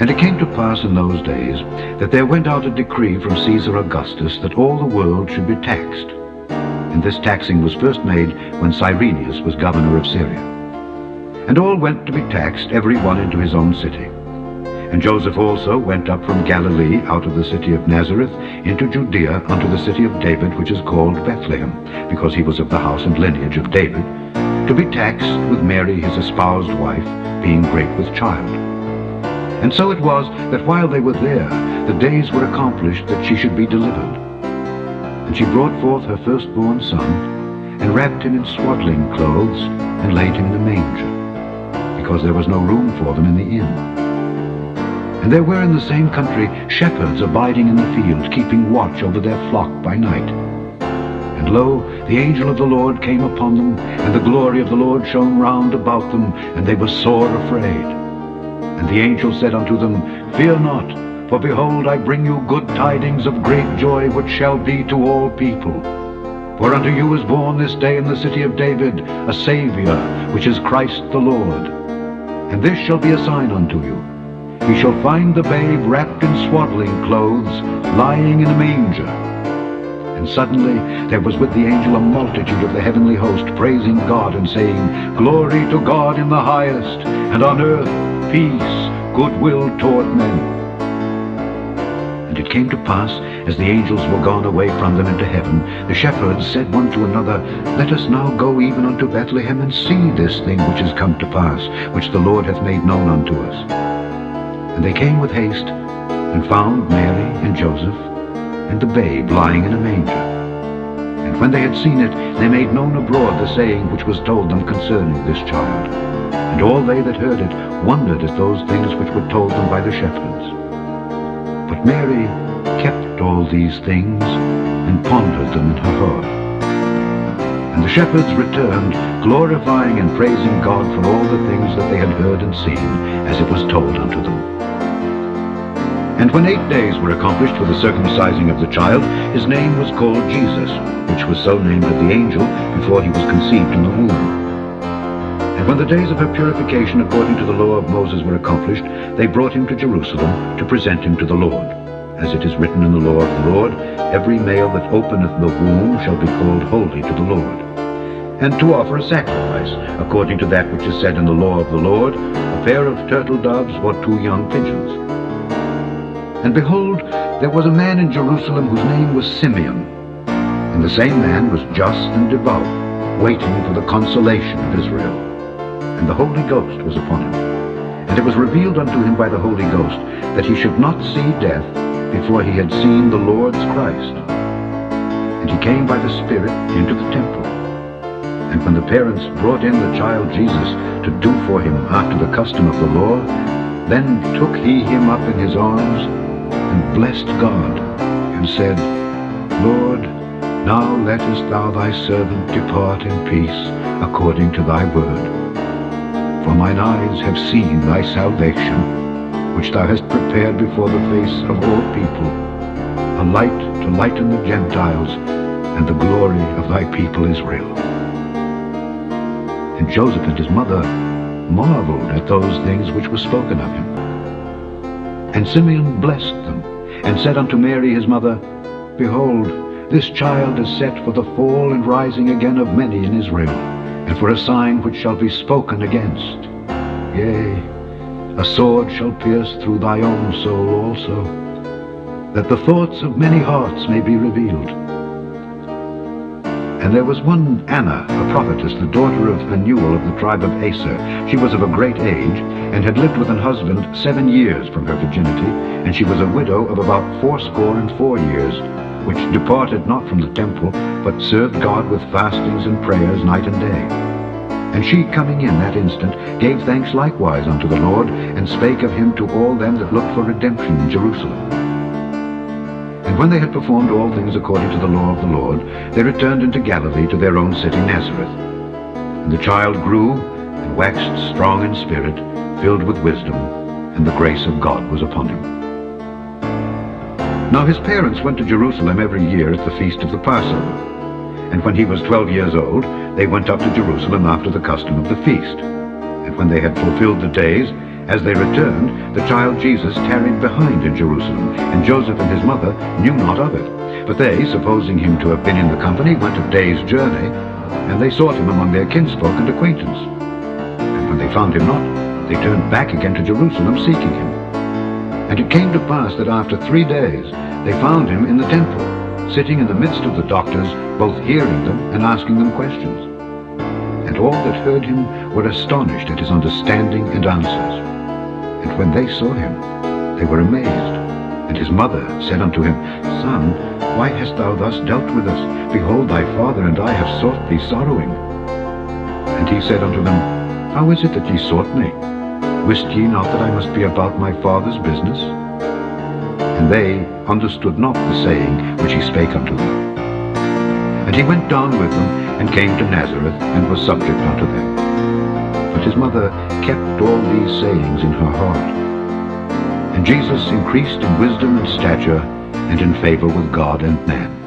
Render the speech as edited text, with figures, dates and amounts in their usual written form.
And it came to pass in those days that there went out a decree from Caesar Augustus that all the world should be taxed. And this taxing was first made when Cyrenius was governor of Syria. And all went to be taxed, every one into his own city. And Joseph also went up from Galilee out of the city of Nazareth into Judea unto the city of David, which is called Bethlehem, because he was of the house and lineage of David, to be taxed with Mary his espoused wife, being great with child. And so it was that while they were there, the days were accomplished that she should be delivered. And she brought forth her firstborn son, and wrapped him in swaddling clothes, and laid him in a manger, because there was no room for them in the inn. And there were in the same country shepherds abiding in the field, keeping watch over their flock by night. And lo, the angel of the Lord came upon them, and the glory of the Lord shone round about them, and they were sore afraid. And the angel said unto them, Fear not, for behold, I bring you good tidings of great joy, which shall be to all people. For unto you is born this day in the city of David a Saviour, which is Christ the Lord. And this shall be a sign unto you. Ye shall find the babe wrapped in swaddling clothes, lying in a manger. And suddenly there was with the angel a multitude of the heavenly host, praising God and saying, Glory to God in the highest, and on earth peace, goodwill toward men. And it came to pass, as the angels were gone away from them into heaven, the shepherds said one to another, Let us now go even unto Bethlehem, and see this thing which is come to pass, which the Lord hath made known unto us. And they came with haste, and found Mary and Joseph, and the babe lying in a manger. And when they had seen it, they made known abroad the saying which was told them concerning this child. And all they that heard it wondered at those things which were told them by the shepherds. But Mary kept all these things, and pondered them in her heart. And the shepherds returned, glorifying and praising God for all the things that they had heard and seen, as it was told unto them. And when 8 days were accomplished for the circumcising of the child, his name was called Jesus, which was so named of the angel before he was conceived in the womb. And when the days of her purification according to the law of Moses were accomplished, they brought him to Jerusalem to present him to the Lord. As it is written in the law of the Lord, Every male that openeth the womb shall be called holy to the Lord. And to offer a sacrifice, according to that which is said in the law of the Lord, a pair of turtle doves or 2 young pigeons. And behold, there was a man in Jerusalem whose name was Simeon. And the same man was just and devout, waiting for the consolation of Israel. And the Holy Ghost was upon him. And it was revealed unto him by the Holy Ghost that he should not see death before he had seen the Lord's Christ. And he came by the Spirit into the temple. And when the parents brought in the child Jesus to do for him after the custom of the law, then took he him up in his arms, and blessed God, and said, Lord, now lettest thou thy servant depart in peace, according to thy word. For mine eyes have seen thy salvation, which thou hast prepared before the face of all people, a light to lighten the Gentiles, and the glory of thy people Israel. And Joseph and his mother marveled at those things which were spoken of him. And Simeon blessed them, and said unto Mary his mother, Behold, this child is set for the fall and rising again of many in Israel, and for a sign which shall be spoken against. Yea, a sword shall pierce through thy own soul also, that the thoughts of many hearts may be revealed. And there was one Anna, a prophetess, the daughter of Phanuel of the tribe of Aser. She was of a great age, and had lived with an husband 7 years from her virginity, and she was a widow of about 84 years, which departed not from the temple, but served God with fastings and prayers night and day. And she, coming in that instant, gave thanks likewise unto the Lord, and spake of him to all them that looked for redemption in Jerusalem. And when they had performed all things according to the law of the Lord, they returned into Galilee to their own city Nazareth. And the child grew, and waxed strong in spirit, filled with wisdom, and the grace of God was upon him. Now his parents went to Jerusalem every year at the feast of the Passover. And when he was 12 years old, they went up to Jerusalem after the custom of the feast. And when they had fulfilled the days, as they returned, the child Jesus tarried behind in Jerusalem, and Joseph and his mother knew not of it. But they, supposing him to have been in the company, went a day's journey, and they sought him among their kinsfolk and acquaintance. And when they found him not, they turned back again to Jerusalem, seeking him. And it came to pass that after 3 days they found him in the temple, sitting in the midst of the doctors, both hearing them and asking them questions. And all that heard him were astonished at his understanding and answers. And when they saw him, they were amazed. And his mother said unto him, Son, why hast thou thus dealt with us? Behold, thy father and I have sought thee sorrowing. And he said unto them, How is it that ye sought me? Wist ye not that I must be about my father's business? And they understood not the saying which he spake unto them. And he went down with them, and came to Nazareth, and was subject unto them. But his mother kept all these sayings in her heart. And Jesus increased in wisdom and stature, and in favor with God and man.